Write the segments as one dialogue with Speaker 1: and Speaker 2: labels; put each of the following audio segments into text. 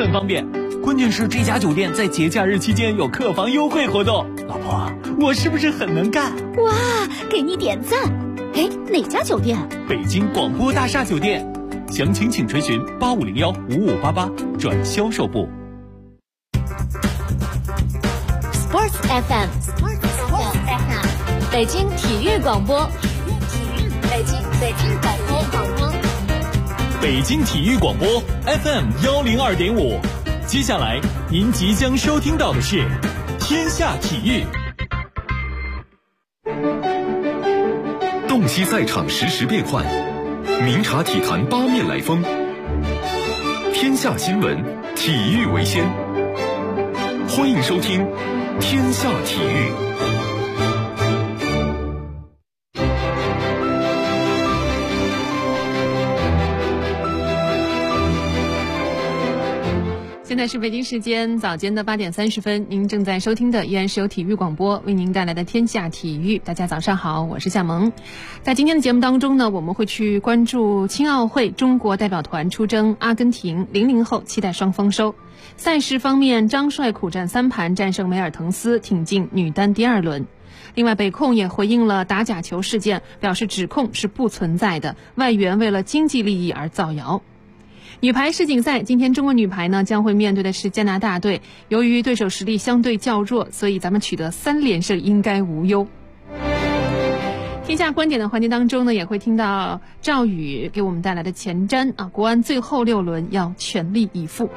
Speaker 1: 本方便。关键是这家酒店在节假日期间有客房优惠活动。老婆，我是不是很能干？
Speaker 2: 哇，给你点赞。哎，哪家酒店？
Speaker 1: 北京广播大厦酒店。详情请垂询85015588转销售部。
Speaker 2: Sports FM， 北京体育广播，北京广播，
Speaker 1: 北京体育广播 FM102.5。接下来您即将收听到的是天下体育。
Speaker 3: 洞悉赛场实时变幻，明察体坛八面来风。天下新闻，体育为先。欢迎收听天下体育。
Speaker 4: 现在是北京时间早间的8点30分，您正在收听的依然是由体育广播为您带来的天下体育。大家早上好，我是夏萌。在今天的节目当中呢，我们会去关注青奥会中国代表团出征阿根廷，00后期待双丰收。赛事方面，张帅苦战3盘战胜梅尔滕斯，挺进女单第2轮。另外，北控也回应了打假球事件，表示指控是不存在的，外援为了经济利益而造谣。女排世锦赛，今天中国女排呢将会面对的是加拿大队，由于对手实力相对较弱，所以咱们取得3连胜应该无忧。天下观点的环节当中呢，也会听到赵宇给我们带来的前瞻啊，国安最后6轮要全力以赴。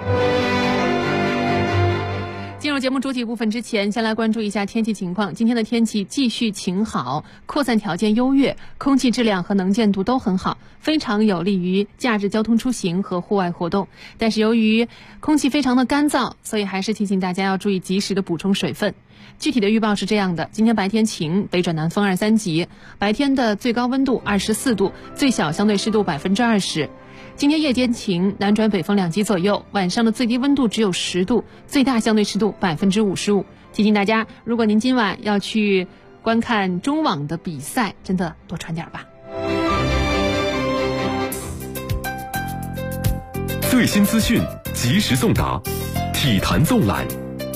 Speaker 4: 进入节目主体部分之前，先来关注一下天气情况。今天的天气继续晴好，扩散条件优越，空气质量和能见度都很好，非常有利于假日交通出行和户外活动。但是由于空气非常的干燥，所以还是提醒大家要注意及时的补充水分。具体的预报是这样的：今天白天晴，北转南风2、3级，白天的最高温度24度，最小相对湿度20%。今天夜间晴，南转北风2级左右，晚上的最低温度只有10度，最大相对湿度55%。提醒大家，如果您今晚要去观看中网的比赛，真的多穿点吧。
Speaker 3: 最新资讯，及时送达，体坛纵览。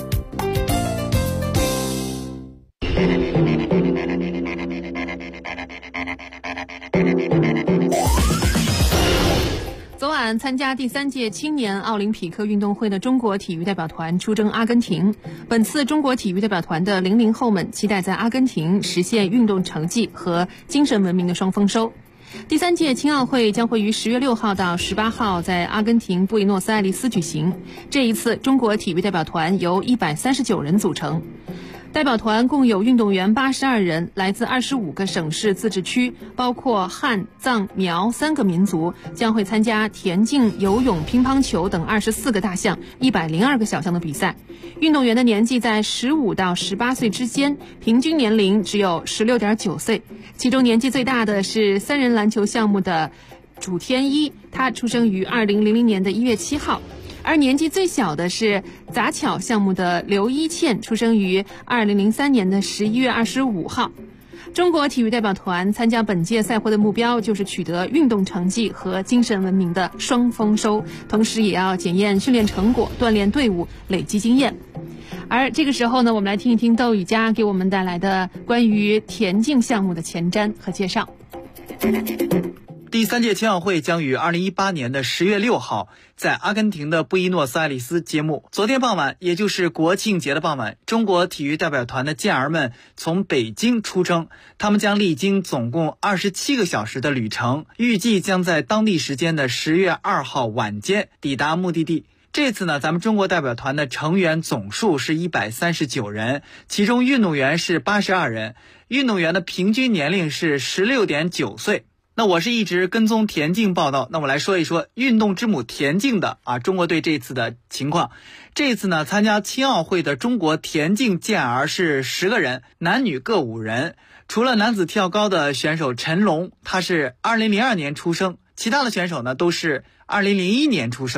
Speaker 4: 昨晚参加第3届青年奥林匹克运动会的中国体育代表团出征阿根廷。本次中国体育代表团的00后们期待在阿根廷实现运动成绩和精神文明的双丰收。第3届青奥会将会于10月6号到18号在阿根廷布宜诺斯艾利斯举行。这一次，中国体育代表团由139人组成。代表团共有运动员82人，来自25个省市自治区，包括汉、藏、苗3个民族，将会参加田径、游泳、乒乓球等24个大项、102个小项的比赛。运动员的年纪在15到18岁之间，平均年龄只有16.9岁。其中年纪最大的是3人篮球项目的主天一，他出生于2000年的1月7号。而年纪最小的是杂巧项目的刘一茜，出生于2003年的11月25号。中国体育代表团参加本届赛会的目标就是取得运动成绩和精神文明的双丰收，同时也要检验训练成果，锻炼队伍，累积经验。而这个时候呢，我们来听一听窦宇佳给我们带来的关于田径项目的前瞻和介绍。
Speaker 5: 第3届青奥会将于2018年的10月6号在阿根廷的布宜诺斯艾利斯揭幕。昨天傍晚，也就是国庆节的傍晚，中国体育代表团的健儿们从北京出征，他们将历经总共27个小时的旅程，预计将在当地时间的10月2号晚间抵达目的地。这次呢，咱们中国代表团的成员总数是139人，其中运动员是82人，运动员的平均年龄是16.9岁。那我是一直跟踪田径报道，那我来说一说运动之母田径的中国队这次的情况。这次呢，参加青奥会的中国田径健儿是10个人，男女各5人。除了男子跳高的选手陈龙，他是2002年出生，其他的选手呢都是2001年出生。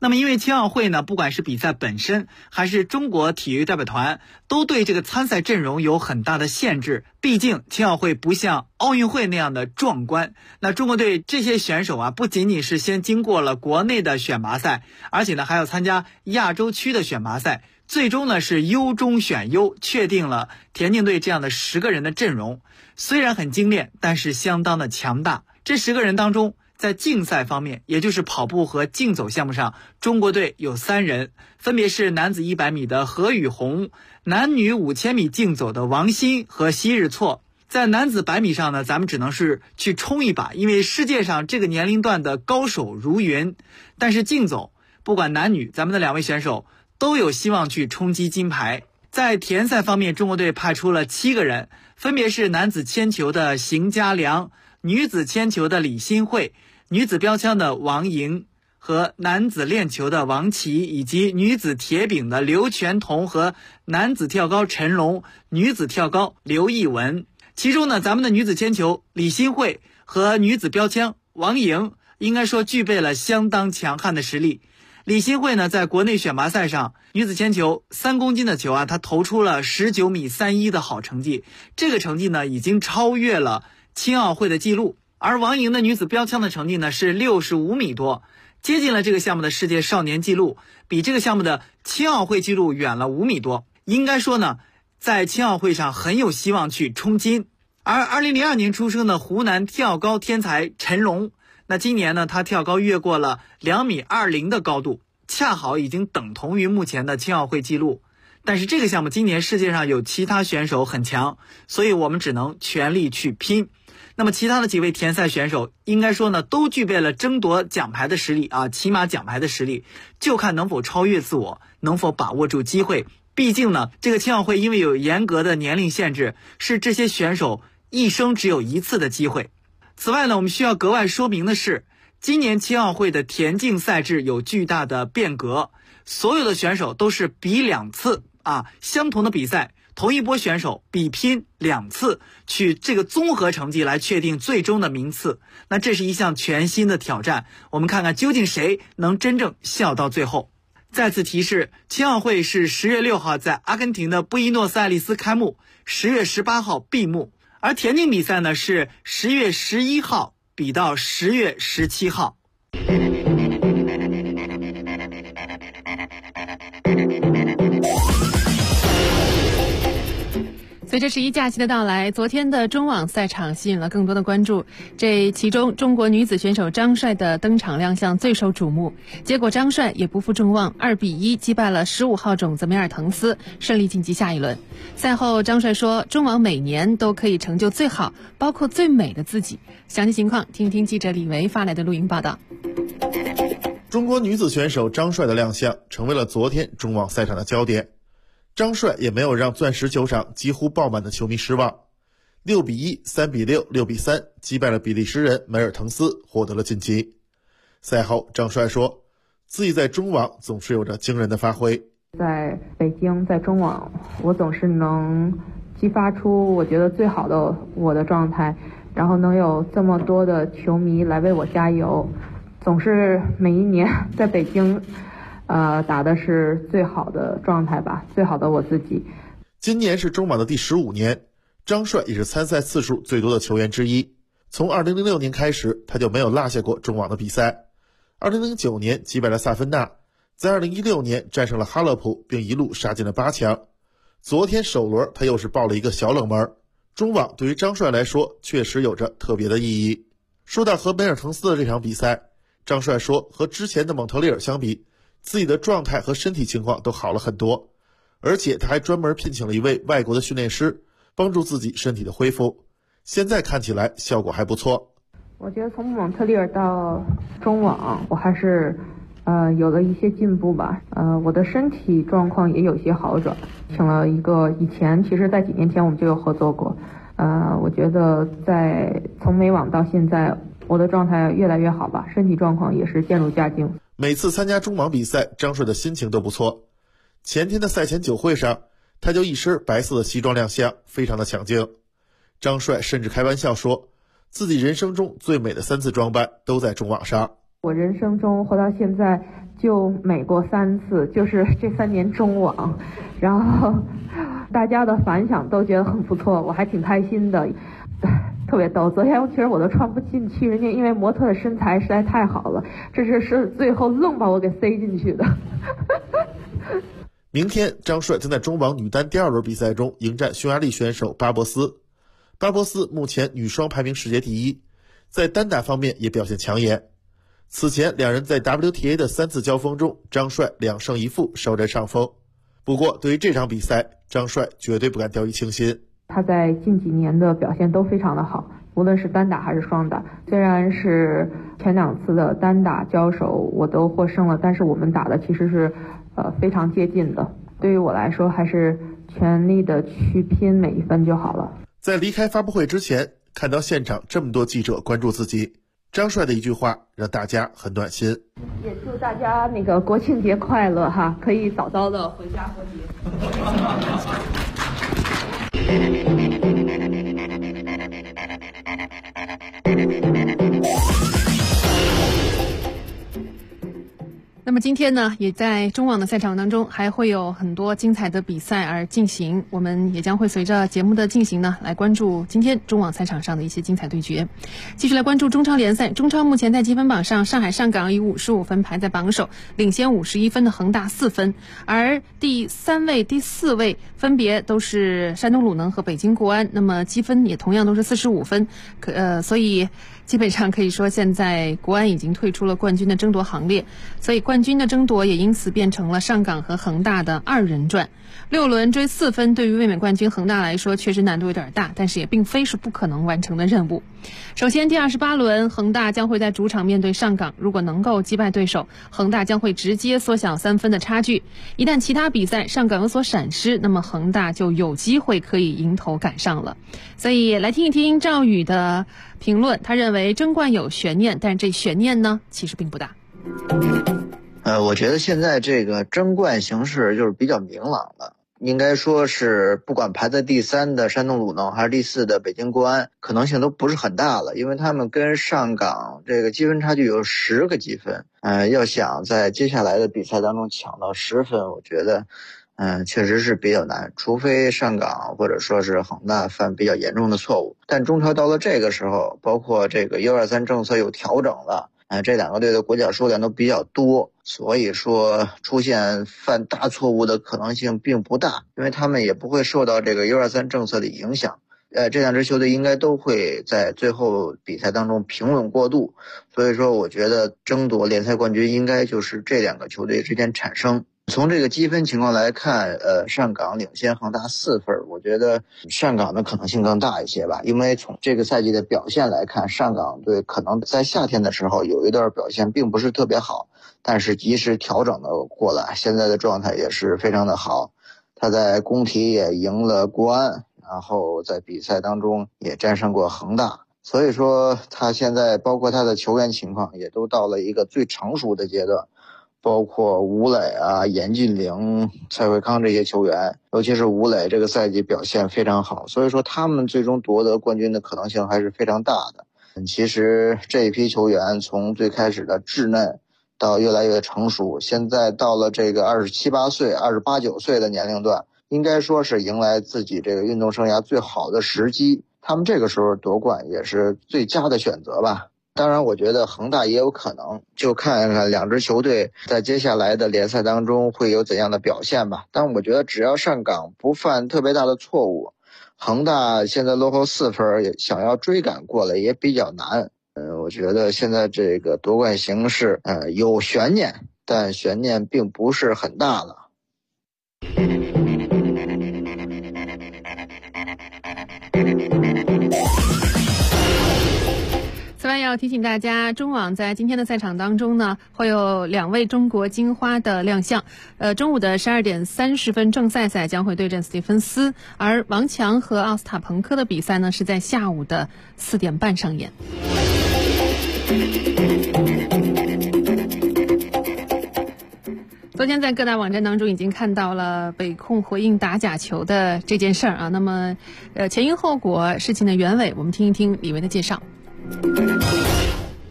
Speaker 5: 那么因为青奥会呢，不管是比赛本身还是中国体育代表团，都对这个参赛阵容有很大的限制。毕竟青奥会不像奥运会那样的壮观。那中国队这些选手啊，不仅仅是先经过了国内的选拔赛，而且呢还要参加亚洲区的选拔赛，最终呢是优中选优，确定了田径队这样的10个人的阵容。虽然很精炼，但是相当的强大。这10个人当中，在竞赛方面，也就是跑步和竞走项目上，中国队有3人，分别是男子100米的何宇红，男女5000米竞走的王鑫和昔日错。在男子100米上呢，咱们只能是去冲一把，因为世界上这个年龄段的高手如云。但是竞走，不管男女，咱们的2位选手都有希望去冲击金牌。在田赛方面，中国队派出了7个人，分别是男子铅球的邢佳良，女子铅球的李新慧，女子标枪的王莹和男子链球的王琦，以及女子铁饼的刘全彤和男子跳高陈龙，女子跳高刘艺文。其中呢，咱们的女子铅球李新慧和女子标枪王莹应该说具备了相当强悍的实力。李新慧呢，在国内选拔赛上，女子铅球3公斤的球啊，她投出了19米31的好成绩，这个成绩呢已经超越了青奥会的记录。而王莹的女子标枪的成绩呢是65米多，接近了这个项目的世界少年纪录，比这个项目的青奥会纪录远了5米多。应该说呢，在青奥会上很有希望去冲金。而2002年出生的湖南跳高天才陈龙，那今年呢，他跳高越过了2米20的高度，恰好已经等同于目前的青奥会纪录。但是这个项目今年世界上有其他选手很强，所以我们只能全力去拼。那么其他的几位田赛选手应该说呢，都具备了争夺奖牌的实力啊，起码奖牌的实力，就看能否超越自我，能否把握住机会。毕竟呢，这个青奥会因为有严格的年龄限制，是这些选手一生只有一次的机会。此外呢，我们需要格外说明的是，今年青奥会的田径赛制有巨大的变革，所有的选手都是比2次啊，相同的比赛，同一波选手比拼2次，取这个综合成绩来确定最终的名次。那这是一项全新的挑战，我们看看究竟谁能真正笑到最后。再次提示，青奥会是10月6号在阿根廷的布宜诺斯艾利斯开幕，10月18号闭幕。而田径比赛呢是10月11号比到10月17号。
Speaker 4: 随着11假期的到来，昨天的中网赛场吸引了更多的关注。这其中，中国女子选手张帅的登场亮相最受瞩目。结果张帅也不负众望，2比1击败了15号种子梅尔滕斯，顺利晋级下一轮。赛后，张帅说：“中网每年都可以成就最好，包括最美的自己。”详细情况，听听记者李维发来的录音报道。
Speaker 6: 中国女子选手张帅的亮相成为了昨天中网赛场的焦点。张帅也没有让钻石球场几乎爆满的球迷失望，6比1、3比6、6比3击败了比利时人梅尔滕斯，获得了晋级。赛后，张帅说，自己在中网总是有着惊人的发挥。
Speaker 7: 在北京，在中网，我总是能激发出我觉得最好的我的状态，然后能有这么多的球迷来为我加油，总是每一年在北京打的是最好的状态吧，最好的我自己。
Speaker 6: 今年是中网的第15年，张帅也是参赛次数最多的球员之一。从2006年开始，他就没有落下过中网的比赛。2009年击败了萨芬纳，在2016年战胜了哈勒普，并一路杀进了8强。昨天首轮他又是爆了一个小冷门。中网对于张帅来说确实有着特别的意义。说到和梅尔滕斯的这场比赛，张帅说，和之前的蒙特利尔相比，自己的状态和身体情况都好了很多，而且他还专门聘请了一位外国的训练师，帮助自己身体的恢复。现在看起来效果还不错。
Speaker 7: 我觉得从蒙特利尔到中网，我还是有了一些进步吧。我的身体状况也有些好转，请了一个以前其实在几年前我们就有合作过。我觉得从美网到现在，我的状态越来越好吧，身体状况也是渐入佳境。
Speaker 6: 每次参加中网比赛，张帅的心情都不错。前天的赛前酒会上，他就一身白色的西装亮相，非常的抢镜。张帅甚至开玩笑说，自己人生中最美的3次装扮都在中网上。
Speaker 7: 我人生中活到现在就美过3次，就是这3年中网，然后大家的反响都觉得很不错，我还挺开心的，特别逗。昨天其实我都穿不进去，人家因为模特的身材实在太好了，这是最后愣把我给塞进去的。
Speaker 6: 明天张帅将在中网女单第2轮比赛中迎战匈牙利选手巴博斯。巴博斯目前女双排名世界第1，在单打方面也表现抢眼。此前两人在 WTA 的3次交锋中，张帅2胜1负，稍占上风。不过对于这场比赛，张帅绝对不敢掉以轻心。
Speaker 7: 他在近几年的表现都非常的好，无论是单打还是双打。虽然是前2次的单打交手我都获胜了，但是我们打的其实是非常接近的。对于我来说，还是全力的去拼每一分就好了。
Speaker 6: 在离开发布会之前，看到现场这么多记者关注自己，张帅的一句话让大家很暖心。
Speaker 7: 也祝大家那个国庆节快乐哈，可以早早的回家过节。
Speaker 4: 那么今天呢，也在中网的赛场当中还会有很多精彩的比赛而进行，我们也将会随着节目的进行呢，来关注今天中网赛场上的一些精彩对决。继续来关注中超联赛，中超目前在积分榜上，上海上港以55分排在榜首，领先51分的恒大4分，而第3位、第4位分别都是山东鲁能和北京国安，那么积分也同样都是45分，所以基本上可以说现在国安已经退出了冠军的争夺行列，所以冠军的争夺也因此变成了上港和恒大的2人转。6轮追4分对于卫冕冠军恒大来说确实难度有点大，但是也并非是不可能完成的任务。首先第28轮恒大将会在主场面对上港，如果能够击败对手，恒大将会直接缩小3分的差距。一旦其他比赛上港有所闪失，那么恒大就有机会可以迎头赶上了。所以来听一听赵宇的评论，他认为争冠有悬念，但这悬念呢其实并不大。
Speaker 8: 我觉得现在这个争冠形势就是比较明朗了，应该说是不管排在第3的山东鲁能还是第4的北京国安，可能性都不是很大了，因为他们跟上港这个积分差距有10个积分，要想在接下来的比赛当中抢到10分，我觉得确实是比较难，除非上港或者说是恒大犯比较严重的错误。但中超到了这个时候，包括这个123政策有调整了，这2个队的国脚数量都比较多，所以说出现犯大错误的可能性并不大，因为他们也不会受到这个123政策的影响。这2支球队应该都会在最后比赛当中平稳过渡，所以说我觉得争夺联赛冠军应该就是这2个球队之间产生。从这个积分情况来看，上港领先恒大4分，我觉得上港的可能性更大一些吧，因为从这个赛季的表现来看，上港队可能在夏天的时候有一段表现并不是特别好，但是及时调整了过来，现在的状态也是非常的好。他在工体也赢了国安，然后在比赛当中也战胜过恒大，所以说他现在包括他的球员情况也都到了一个最成熟的阶段，包括吴磊啊、严俊凌、蔡慧康这些球员，尤其是吴磊这个赛季表现非常好，所以说他们最终夺得冠军的可能性还是非常大的。其实这一批球员从最开始的稚嫩到越来越成熟，现在到了这个27、28岁、28、29岁的年龄段，应该说是迎来自己这个运动生涯最好的时机，他们这个时候夺冠也是最佳的选择吧。当然我觉得恒大也有可能，就看看2支球队在接下来的联赛当中会有怎样的表现吧。但我觉得只要上港不犯特别大的错误，恒大现在落后4分，想要追赶过来也比较难。我觉得现在这个夺冠形势有悬念，但悬念并不是很大了。
Speaker 4: 此外要提醒大家，中网在今天的赛场当中呢，会有2位中国金花的亮相。中午的12点30分正赛将会对阵斯蒂芬斯，而王强和奥斯塔彭科的比赛呢是在下午的4点半上演。昨天在各大网站当中已经看到了北控回应打假球的这件事儿啊，那么前因后果、事情的原委，我们听一听李维的介绍。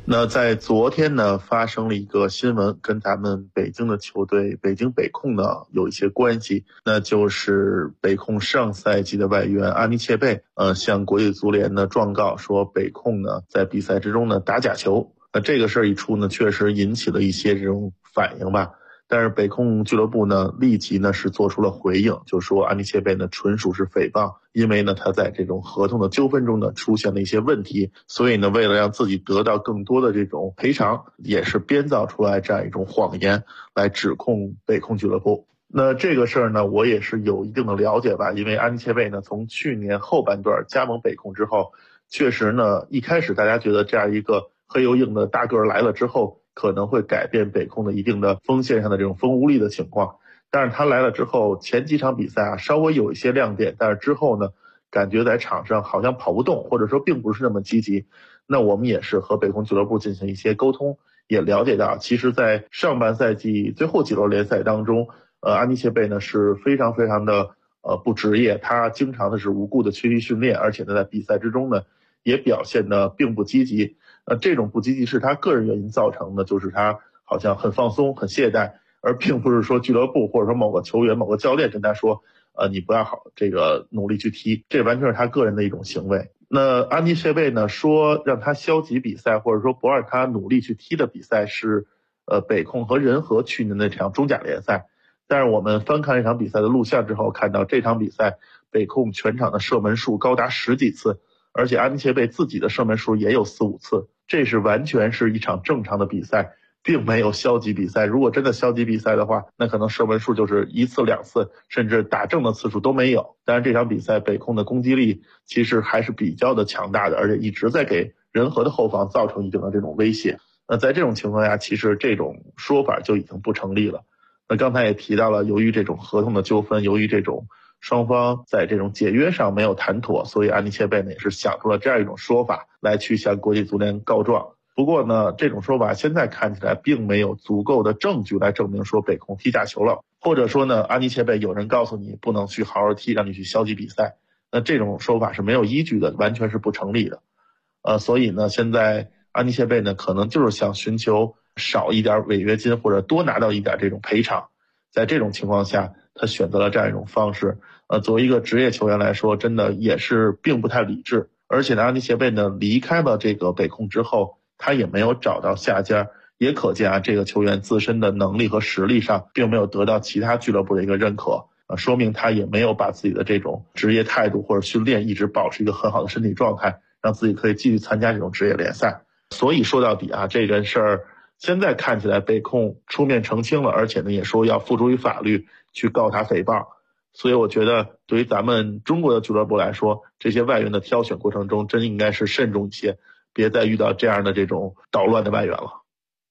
Speaker 6: 那在昨天呢，发生了一个新闻，跟咱们北京的球队北京北控呢有一些关系，那就是北控上赛季的外援阿尼切贝，向国际足联呢状告说北控呢在比赛之中呢打假球。那这个事儿一出呢，确实引起了一些这种反应吧。但是北控俱乐部呢立即呢是做出了回应，就说阿尼切贝呢纯属是诽谤，因为呢他在这种合同的纠纷中呢出现了一些问题，所以呢为了让自己得到更多的这种赔偿，也是编造出来这样一种谎言来指控北控俱乐部。那这个事儿呢我也是有一定的了解吧，因为阿尼切贝呢从去年后半段加盟北控之后，确实呢一开始大家觉得这样一个黑又硬的大个儿来了之后，可能会改变北控的一定的锋线上的这种锋无力的情况，但是他来了之后，前几场比赛稍微有一些亮点，但是之后呢，感觉在场上好像跑不动，或者说并不是那么积极。那我们也是和北控俱乐部进行一些沟通，也了解到，其实在上半赛季最后几轮联赛当中，阿尼切贝呢是非常非常的不职业，他经常的是无故的缺席训练，而且呢在比赛之中呢也表现的并不积极。这种不积极是他个人原因造成的，就是他好像很放松很懈怠，而并不是说俱乐部或者说某个球员某个教练跟他说你不要好这个努力去踢，这完全是他个人的一种行为。那阿尼切贝呢说让他消极比赛或者说不让他努力去踢的比赛是北控和仁和去年的这场中甲联赛，但是我们翻看这场比赛的录像之后，看到这场比赛北控全场的射门数高达10几次，而且阿尼切贝自己的射门数也有4、5次，这是完全是一场正常的比赛，并没有消极比赛。如果真的消极比赛的话，那可能射门数就是1次、2次，甚至打正的次数都没有。但是这场比赛北控的攻击力其实还是比较的强大的，而且一直在给仁和的后防造成一定的这种威胁。那在这种情况下，其实这种说法就已经不成立了。那刚才也提到了，由于这种合同的纠纷，由于这种双方在这种解约上没有谈妥，所以阿尼切贝呢也是想出了这样一种说法来去向国际足联告状。不过呢，这种说法现在看起来并没有足够的证据来证明说北控踢假球了，或者说呢，阿尼切贝有人告诉你不能去好好踢，让你去消极比赛，那这种说法是没有依据的，完全是不成立的。所以呢，现在阿尼切贝呢可能就是想寻求少一点违约金或者多拿到一点这种赔偿，在这种情况下他选择了这样一种方式。作为一个职业球员来说，真的也是并不太理智。而且呢，阿尼切贝呢离开了这个北控之后，他也没有找到下家，也可见这个球员自身的能力和实力上并没有得到其他俱乐部的一个认可，说明他也没有把自己的这种职业态度或者训练一直保持一个很好的身体状态，让自己可以继续参加这种职业联赛。所以说到底这件事儿现在看起来北控出面澄清了，而且呢也说要付诸于法律去告他诽谤。所以我觉得对于咱们中国的俱乐部来说，这些外援的挑选过程中真应该是慎重一些，别再遇到这样的这种捣乱的外援了。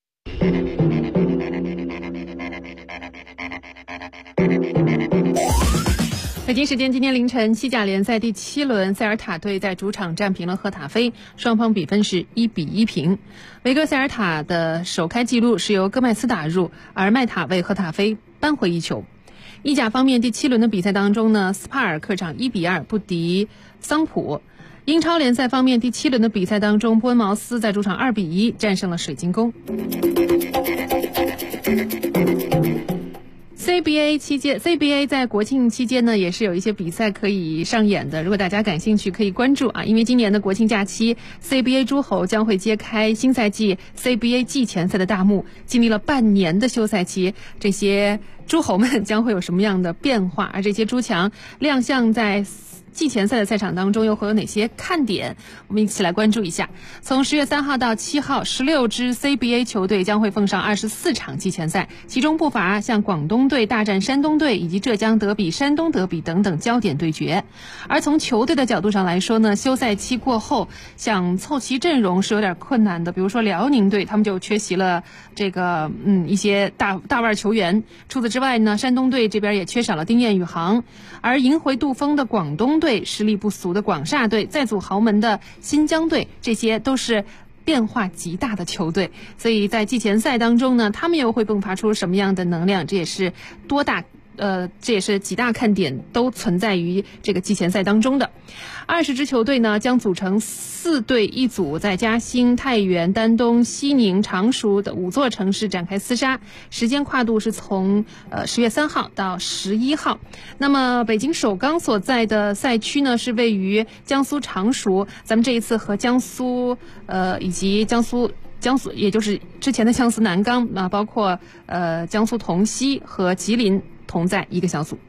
Speaker 4: 北京时间今天凌晨，西甲联赛第7轮，塞尔塔队在主场战平了赫塔菲，双方比分是1-1平。维戈塞尔塔的首开纪录是由戈麦斯打入，而麦塔为赫塔菲扳回1球。意甲方面，第7轮的比赛当中呢，斯帕尔客场1-2不敌桑普。英超联赛方面，第7轮的比赛当中，波恩茅斯在主场2-1战胜了水晶宫。CBA 在国庆期间呢，也是有一些比赛可以上演的。如果大家感兴趣，可以关注因为今年的国庆假期 ，CBA 诸侯将会揭开新赛季 CBA 季前赛的大幕。经历了半年的休赛期，这些诸侯们将会有什么样的变化？而这些诸强亮相在季前赛的赛场当中又会有哪些看点？我们一起来关注一下。从10月3号到7号，16支 CBA 球队将会奉上24场季前赛，其中不乏像广东队大战山东队以及浙江德比、山东德比等等焦点对决。而从球队的角度上来说呢，休赛期过后想凑齐阵容是有点困难的。比如说辽宁队，他们就缺席了这个一些大腕球员。除此之外呢，山东队这边也缺少了丁彦雨航，而迎回杜锋的广东队、实力不俗的广厦队、再组豪门的新疆队，这些都是变化极大的球队。所以在季前赛当中呢，他们又会迸发出什么样的能量？这也是多大这也是几大看点都存在于这个季前赛当中的。20支球队呢将组成4队1组，在嘉兴、太原、丹东、西宁、常熟的5座城市展开厮杀，时间跨度是从10月3号到11号。那么北京首钢所在的赛区呢是位于江苏常熟，咱们这一次和江苏以及江苏也就是之前的江苏南钢啊，包括江苏桐溪和吉林同在一个小组。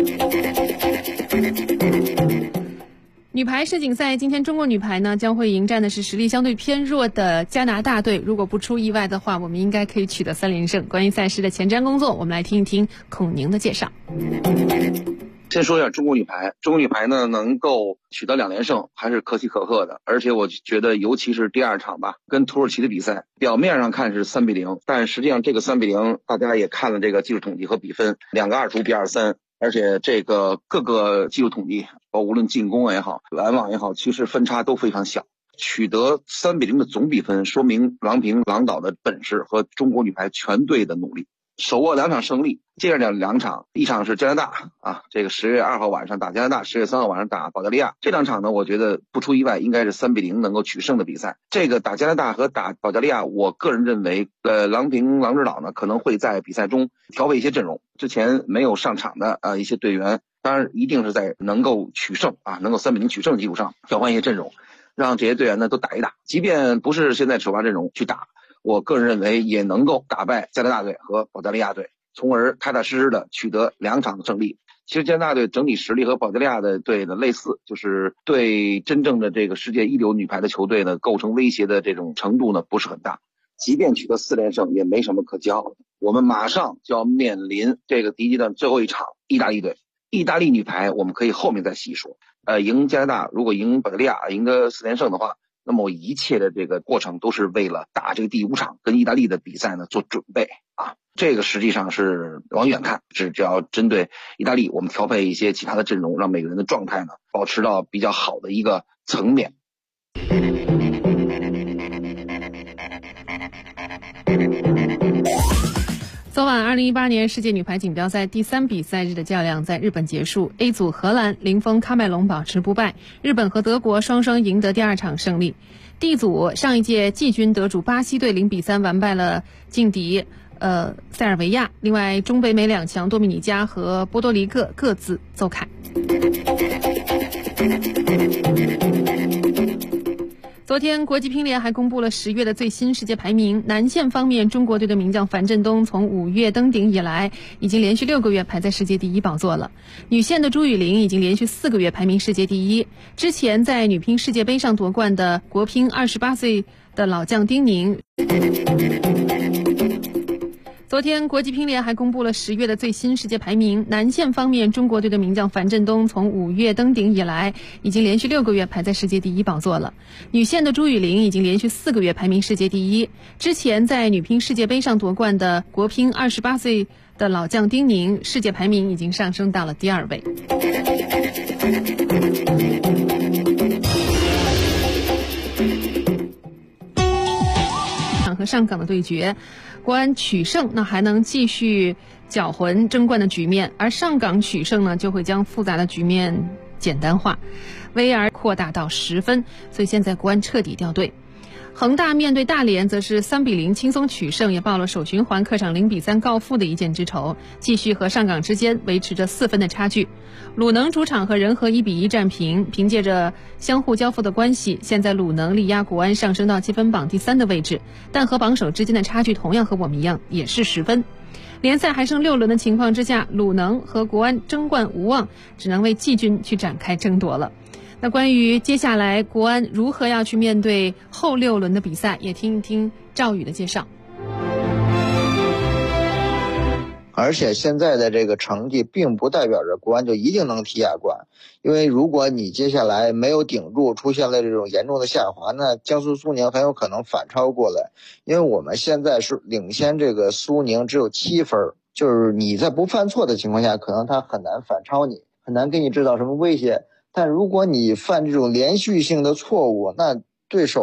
Speaker 4: 女排世锦赛，今天中国女排呢将会迎战的是实力相对偏弱的加拿大队。如果不出意外的话，我们应该可以取得3连胜。关于赛事的前瞻工作，我们来听一听孔宁的介绍。
Speaker 9: 先说一下中国女排，中国女排呢能够取得2连胜还是可喜可贺的，而且我觉得尤其是第2场吧，跟土耳其的比赛，表面上看是3-0，但实际上这个3-0大家也看了这个技术统计和比分，2个2-5比2-3，而且这个各个技术统计，无论进攻也好，拦网也好，其实分差都非常小。取得3-0的总比分，说明郎平、郎导的本事和中国女排全队的努力。手握2场胜利，接着2场，一场是加拿大啊，这个10月2号晚上打加拿大，10月3号晚上打保加利亚。这2场呢，我觉得不出意外应该是3-0能够取胜的比赛。这个打加拿大和打保加利亚，我个人认为郎平、郎指导呢可能会在比赛中调配一些阵容，之前没有上场的一些队员，当然一定是在能够取胜啊，能够3-0取胜的基础上调换一些阵容，让这些队员呢都打一打，即便不是现在首发阵容去打，我个人认为也能够打败加拿大队和保加利亚队，从而踏踏实实的取得2场的胜利。其实加拿大队整体实力和保加利亚的队的类似，就是对真正的这个世界一流女排的球队呢构成威胁的这种程度呢不是很大，即便取得4连胜也没什么可骄傲的。我们马上就要面临这个第一阶段最后一场意大利队，意大利女排我们可以后面再细说。赢加拿大，如果赢保加利亚赢得4连胜的话，那么一切的这个过程都是为了打这个第5场跟意大利的比赛呢做准备啊。这个实际上是往远看，只要针对意大利，我们调配一些其他的阵容，让每个人的状态呢保持到比较好的一个层面。
Speaker 4: 昨晚2018年世界女排锦标赛第3比赛日的较量在日本结束， A 组荷兰零封喀麦隆保持不败，日本和德国双双赢得第2场胜利。D 组上一届季军得主巴西队0比3完败了劲敌塞尔维亚，另外中北美2强多米尼加和波多黎各各自奏凯。昨天国际乒联还公布了10月的最新世界排名，男线方面，中国队的名将樊振东从5月登顶以来，已经连续6个月排在世界第1宝座了。女线的朱雨玲已经连续4个月排名世界第1。之前在女乒世界杯上夺冠的国乒28岁的老将丁宁。昨天国际乒联还公布了10月的最新世界排名，男线方面，中国队的名将樊振东从5月登顶以来，已经连续6个月排在世界第1宝座了。女线的朱雨玲已经连续4个月排名世界第1。之前在女乒世界杯上夺冠的国乒28岁的老将丁宁，世界排名已经上升到了第2位。和上港的对决，国安取胜，那还能继续搅浑争冠的局面，而上港取胜呢，就会将复杂的局面简单化，VR 扩大到10分，所以现在国安彻底掉队。恒大面对大连则是3比0轻松取胜，也报了首循环客场0比3告负的一箭之仇，继续和上港之间维持着4分的差距。鲁能主场和仁和1比1战平，凭借着相互交付的关系，现在鲁能力压国安上升到积分榜第3的位置，但和榜首之间的差距同样和我们一样，也是10分。联赛还剩6轮的情况之下，鲁能和国安争冠无望，只能为季军去展开争夺了。那关于接下来国安如何要去面对后6轮的比赛，也听一听赵宇的介绍。
Speaker 8: 而且现在的这个成绩并不代表着国安就一定能踢亚冠，因为如果你接下来没有顶住，出现了这种严重的下滑，那江苏苏宁很有可能反超过来。因为我们现在是领先这个苏宁只有7分，就是你在不犯错的情况下，可能他很难反超你，很难给你制造什么威胁。但如果你犯这种连续性的错误，那对手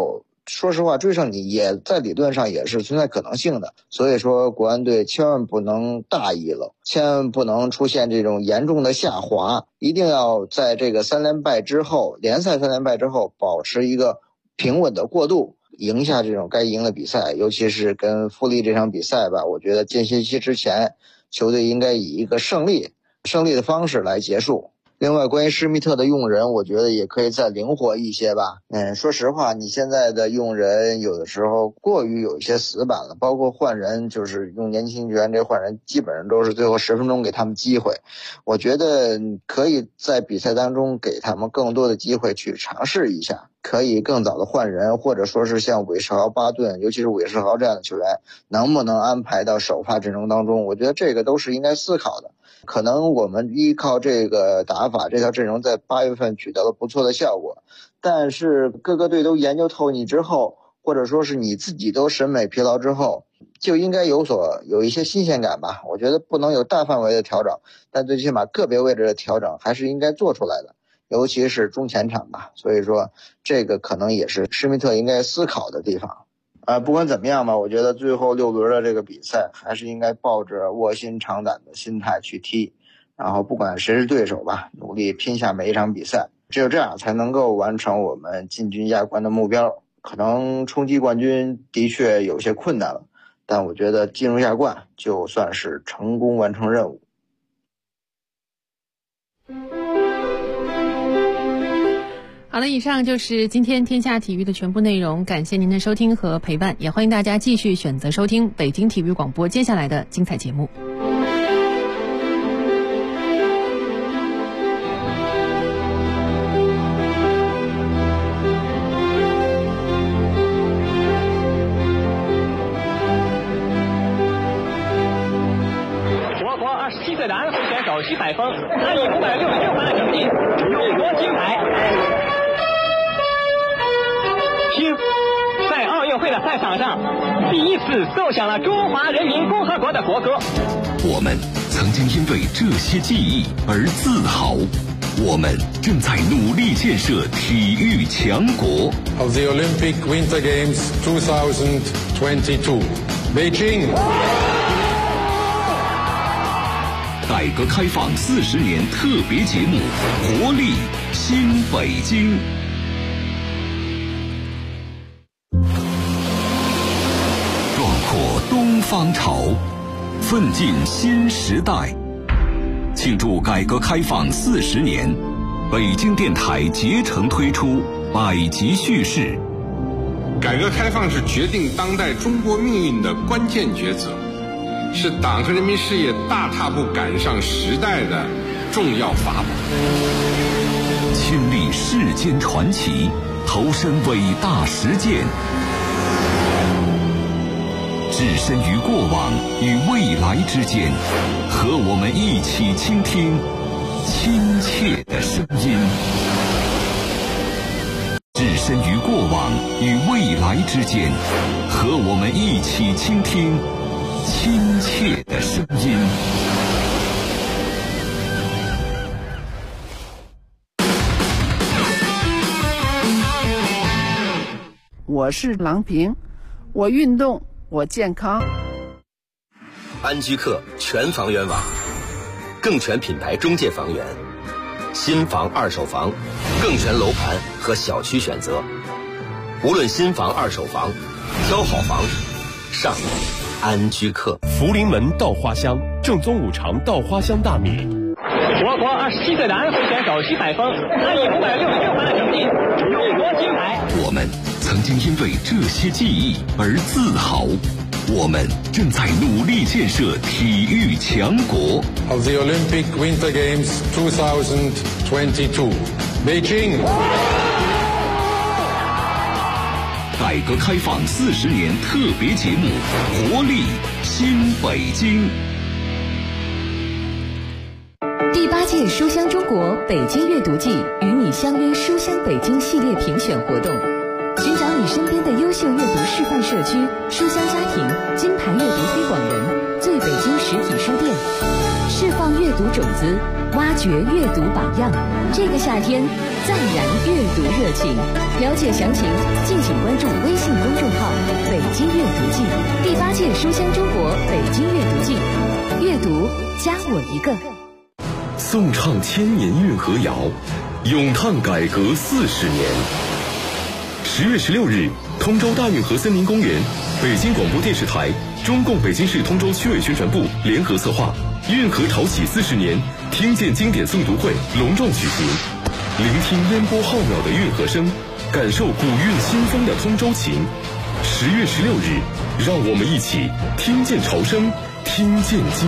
Speaker 8: 说实话，追上你也在理论上也是存在可能性的。所以说，国安队千万不能大意了，千万不能出现这种严重的下滑，一定要在这个3连败之后，联赛3连败之后，保持一个平稳的过渡，赢下这种该赢的比赛。尤其是跟富力这场比赛吧，我觉得间歇期之前，球队应该以一个胜利的方式来结束。另外，关于施密特的用人，我觉得也可以再灵活一些吧。说实话，你现在的用人有的时候过于有一些死板了，包括换人，就是用年轻球员这换人，基本上都是最后10分钟给他们机会。我觉得可以在比赛当中给他们更多的机会去尝试一下，可以更早的换人，或者说是像韦世豪、巴顿，尤其是韦世豪这样的球员，能不能安排到首发阵容当中？我觉得这个都是应该思考的。可能我们依靠这个打法，这条阵容在8月份取得了不错的效果，但是各个队都研究透你之后，或者说是你自己都审美疲劳之后，就应该有一些新鲜感吧。我觉得不能有大范围的调整，但最起码个别位置的调整还是应该做出来的，尤其是中前场吧。所以说这个可能也是施密特应该思考的地方。不管怎么样吧，我觉得最后6轮的这个比赛还是应该抱着卧薪尝胆的心态去踢，然后不管谁是对手吧，努力拼下每一场比赛，只有这样才能够完成我们进军亚冠的目标。可能冲击冠军的确有些困难了，但我觉得进入亚冠就算是成功完成任务。
Speaker 4: 好了，以上就是今天天下体育的全部内容，感谢您的收听和陪伴，也欢迎大家继续选择收听北京体育广播接下来的精彩节目。
Speaker 1: 我国27岁的安徽选手徐海峰，他以566分的成绩勇夺金牌。在奥运会的赛场上，第一次奏响了中华人民共和国的国歌。
Speaker 3: 我们曾经因为这些记忆而自豪，我们正在努力建设体育强国。
Speaker 10: Of the Olympic Winter Games 2022, Beijing.
Speaker 3: 改革开放40年特别节目《活力新北京》。东方潮，奋进新时代。庆祝改革开放40年，北京电台竭诚推出100集叙事。
Speaker 11: 改革开放是决定当代中国命运的关键抉择，是党和人民事业大踏步赶上时代的重要法宝。
Speaker 3: 亲历世间传奇，投身伟大实践。置身于过往与未来之间，和我们一起倾听亲切的声音。置身于过往与未来之间，和我们一起倾听亲切的声音。
Speaker 12: 我是郎平，我运动，我健康。
Speaker 13: 安居客全房源网，更全品牌中介房源，新房二手房，更全楼盘和小区选择。无论新房二手房，挑好房上安居客。
Speaker 14: 福临门稻花香，正宗五常稻花香大米。
Speaker 1: 我国27岁的安徽选手徐海峰，他以566分的成绩勇夺金牌。
Speaker 3: 我们曾经因为这些记忆而自豪，我们正在努力建设体育强国。
Speaker 10: Of the Olympic Winter Games 2022, Beijing.
Speaker 3: 改革开放40年特别节目《活力新北京》。
Speaker 15: 第8届书香中国北京阅读季与你相约书香北京系列评选活动，寻找你身边的优秀阅读示范社区、书香家庭、金牌阅读推广人、最北京实体书店，释放阅读种子，挖掘阅读榜样。这个夏天，再燃阅读热情。 了解详情，敬请关注微信公众号“北京阅读季”。第8届书香中国北京阅读季，阅读加我一个。
Speaker 3: 颂唱千年运河谣，咏叹改革40年。10月16日，通州大运河森林公园，北京广播电视台、中共北京市通州区委宣传部联合策划运河潮起40年听见经典诵读会隆重举行，聆听烟波浩渺的运河声，感受古韵新风的通州情。10月16日，让我们一起听见潮声，听见经